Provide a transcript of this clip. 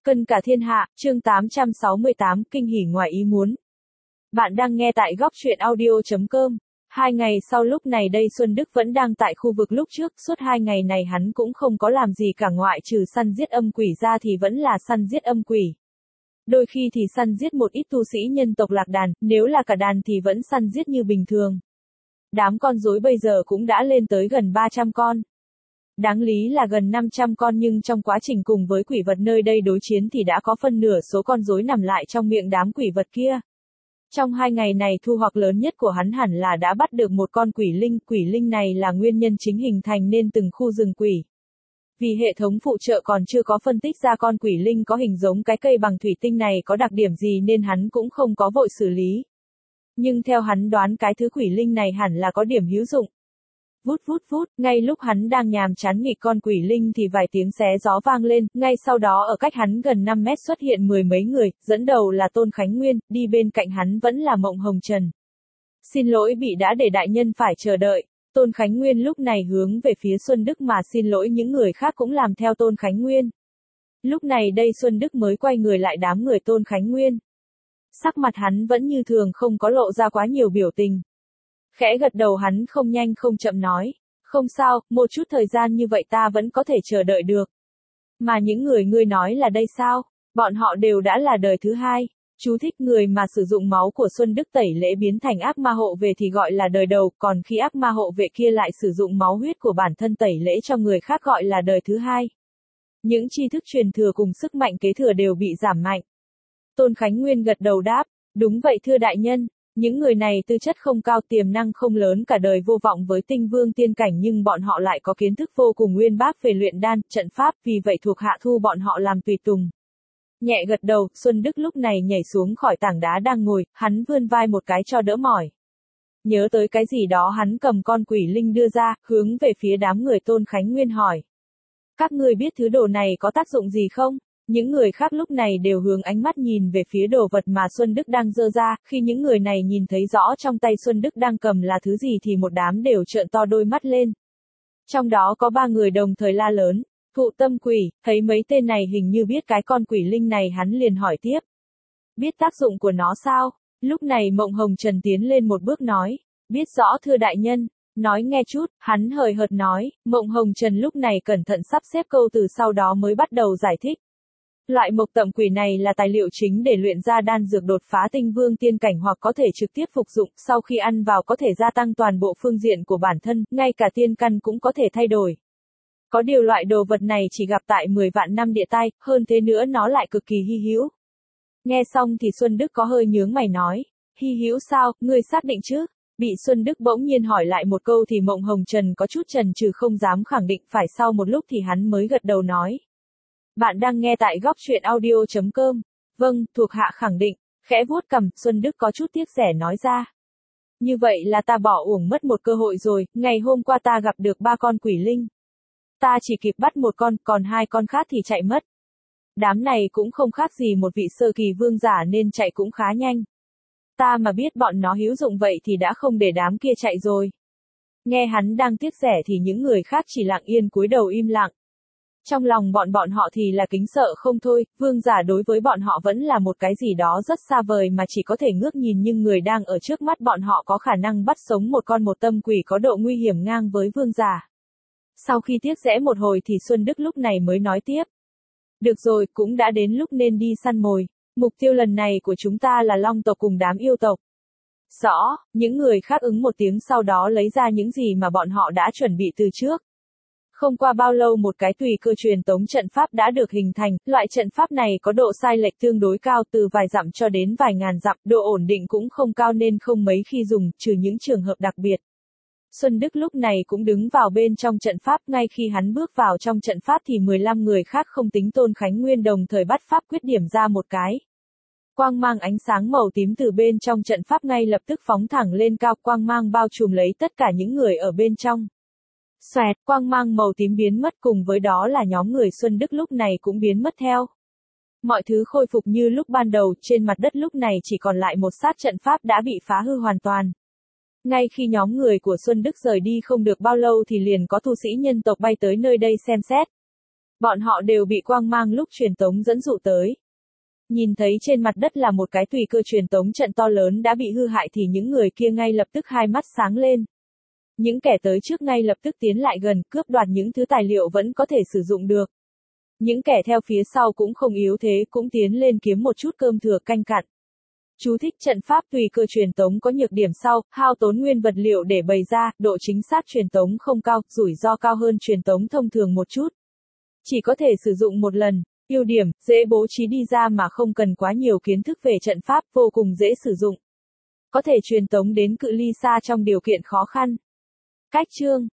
Cân cả thiên hạ, chương 868, kinh hỉ ngoài ý muốn. Bạn đang nghe tại góc truyện audio.com. 2 ngày sau lúc này đây Xuân Đức vẫn đang tại khu vực lúc trước, suốt 2 ngày này hắn cũng không có làm gì cả ngoại trừ săn giết âm quỷ ra thì vẫn là săn giết âm quỷ. Đôi khi thì săn giết một ít tu sĩ nhân tộc lạc đàn, nếu là cả đàn thì vẫn săn giết như bình thường. Đám con rối bây giờ cũng đã lên tới gần 300 con. Đáng lý là gần 500 con nhưng trong quá trình cùng với quỷ vật nơi đây đối chiến thì đã có phân nửa số con rối nằm lại trong miệng đám quỷ vật kia. Trong 2 ngày này thu hoạch lớn nhất của hắn hẳn là đã bắt được một con quỷ linh này là nguyên nhân chính hình thành nên từng khu rừng quỷ. Vì hệ thống phụ trợ còn chưa có phân tích ra con quỷ linh có hình giống cái cây bằng thủy tinh này có đặc điểm gì nên hắn cũng không có vội xử lý. Nhưng theo hắn đoán cái thứ quỷ linh này hẳn là có điểm hữu dụng. Vút vút vút, ngay lúc hắn đang nhàm chán nghịch con quỷ linh thì vài tiếng xé gió vang lên, ngay sau đó ở cách hắn gần 5 mét xuất hiện 10 mấy người, dẫn đầu là Tôn Khánh Nguyên, đi bên cạnh hắn vẫn là Mộng Hồng Trần. Xin lỗi bị đã để đại nhân phải chờ đợi. Tôn Khánh Nguyên lúc này hướng về phía Xuân Đức mà xin lỗi những người khác cũng làm theo Tôn Khánh Nguyên. Lúc này đây Xuân Đức mới quay người lại đám người Tôn Khánh Nguyên. Sắc mặt hắn vẫn như thường không có lộ ra quá nhiều biểu tình. Khẽ gật đầu hắn không nhanh không chậm nói, không sao, một chút thời gian như vậy ta vẫn có thể chờ đợi được. Mà những người ngươi nói là đây sao, bọn họ đều đã là đời thứ hai. Chú thích người mà sử dụng máu của Xuân Đức tẩy lễ biến thành ác ma hộ về thì gọi là đời đầu, còn khi ác ma hộ vệ kia lại sử dụng máu huyết của bản thân tẩy lễ cho người khác gọi là đời thứ hai. Những tri thức truyền thừa cùng sức mạnh kế thừa đều bị giảm mạnh. Tôn Khánh Nguyên gật đầu đáp, đúng vậy thưa đại nhân. Những người này tư chất không cao tiềm năng không lớn cả đời vô vọng với tinh vương tiên cảnh nhưng bọn họ lại có kiến thức vô cùng uyên bác về luyện đan, trận pháp vì vậy thuộc hạ thu bọn họ làm tùy tùng. Nhẹ gật đầu, Xuân Đức lúc này nhảy xuống khỏi tảng đá đang ngồi, hắn vươn vai một cái cho đỡ mỏi. Nhớ tới cái gì đó hắn cầm con quỷ linh đưa ra, hướng về phía đám người Tôn Khánh Nguyên hỏi. Các ngươi biết thứ đồ này có tác dụng gì không? Những người khác lúc này đều hướng ánh mắt nhìn về phía đồ vật mà Xuân Đức đang giơ ra, khi những người này nhìn thấy rõ trong tay Xuân Đức đang cầm là thứ gì thì một đám đều trợn to đôi mắt lên. Trong đó có 3 người đồng thời la lớn, thụ tâm quỷ, thấy mấy tên này hình như biết cái con quỷ linh này hắn liền hỏi tiếp. Biết tác dụng của nó sao? Lúc này Mộng Hồng Trần tiến lên một bước nói, biết rõ thưa đại nhân. Nói nghe chút, hắn hời hợt nói, Mộng Hồng Trần lúc này cẩn thận sắp xếp câu từ sau đó mới bắt đầu giải thích. Loại mộc tậm quỷ này là tài liệu chính để luyện ra đan dược đột phá tinh vương tiên cảnh hoặc có thể trực tiếp phục dụng, sau khi ăn vào có thể gia tăng toàn bộ phương diện của bản thân, ngay cả tiên căn cũng có thể thay đổi. Có điều loại đồ vật này chỉ gặp tại 10 vạn năm địa tai, hơn thế nữa nó lại cực kỳ hy hữu. Nghe xong thì Xuân Đức có hơi nhướng mày nói, hy hữu sao, ngươi xác định chứ? Bị Xuân Đức bỗng nhiên hỏi lại một câu thì Mộng Hồng Trần có chút chần chừ không dám khẳng định, phải sau một lúc thì hắn mới gật đầu nói. Bạn đang nghe tại góc truyện audio.com. Vâng, thuộc hạ khẳng định. Khẽ vuốt cằm, Xuân Đức có chút tiếc rẻ nói ra. Như vậy là ta bỏ uổng mất một cơ hội rồi, ngày hôm qua ta gặp được 3 con quỷ linh. Ta chỉ kịp bắt một con, còn 2 con khác thì chạy mất. Đám này cũng không khác gì một vị sơ kỳ vương giả nên chạy cũng khá nhanh. Ta mà biết bọn nó hữu dụng vậy thì đã không để đám kia chạy rồi. Nghe hắn đang tiếc rẻ thì những người khác chỉ lặng yên cúi đầu im lặng. Trong lòng bọn họ thì là kính sợ không thôi, vương giả đối với bọn họ vẫn là một cái gì đó rất xa vời mà chỉ có thể ngước nhìn nhưng người đang ở trước mắt bọn họ có khả năng bắt sống một con một tâm quỷ có độ nguy hiểm ngang với vương giả. Sau khi tiếc rẽ một hồi thì Xuân Đức lúc này mới nói tiếp. Được rồi, cũng đã đến lúc nên đi săn mồi, mục tiêu lần này của chúng ta là long tộc cùng đám yêu tộc. Rõ, những người khác ứng một tiếng sau đó lấy ra những gì mà bọn họ đã chuẩn bị từ trước. Không qua bao lâu một cái tùy cơ truyền tống trận pháp đã được hình thành, loại trận pháp này có độ sai lệch tương đối cao từ vài dặm cho đến vài ngàn dặm, độ ổn định cũng không cao nên không mấy khi dùng, trừ những trường hợp đặc biệt. Xuân Đức lúc này cũng đứng vào bên trong trận pháp, ngay khi hắn bước vào trong trận pháp thì 15 người khác không tính Tôn Khánh Nguyên đồng thời bắt pháp quyết điểm ra một cái. Quang mang ánh sáng màu tím từ bên trong trận pháp ngay lập tức phóng thẳng lên cao, quang mang bao trùm lấy tất cả những người ở bên trong. Xoẹt, quang mang màu tím biến mất cùng với đó là nhóm người Xuân Đức lúc này cũng biến mất theo. Mọi thứ khôi phục như lúc ban đầu, trên mặt đất lúc này chỉ còn lại một sát trận pháp đã bị phá hư hoàn toàn. Ngay khi nhóm người của Xuân Đức rời đi không được bao lâu thì liền có tu sĩ nhân tộc bay tới nơi đây xem xét. Bọn họ đều bị quang mang lúc truyền tống dẫn dụ tới. Nhìn thấy trên mặt đất là một cái tùy cơ truyền tống trận to lớn đã bị hư hại thì những người kia ngay lập tức hai mắt sáng lên. Những kẻ tới trước ngay lập tức tiến lại gần, cướp đoạt những thứ tài liệu vẫn có thể sử dụng được. Những kẻ theo phía sau cũng không yếu thế, cũng tiến lên kiếm một chút cơm thừa canh cặn. Chú thích: trận pháp tùy cơ truyền tống có nhược điểm sau: hao tốn nguyên vật liệu để bày ra, độ chính xác truyền tống không cao, rủi ro cao hơn truyền tống thông thường một chút. Chỉ có thể sử dụng một lần. Ưu điểm: dễ bố trí đi ra mà không cần quá nhiều kiến thức về trận pháp, vô cùng dễ sử dụng. Có thể truyền tống đến cự ly xa trong điều kiện khó khăn. Cách chương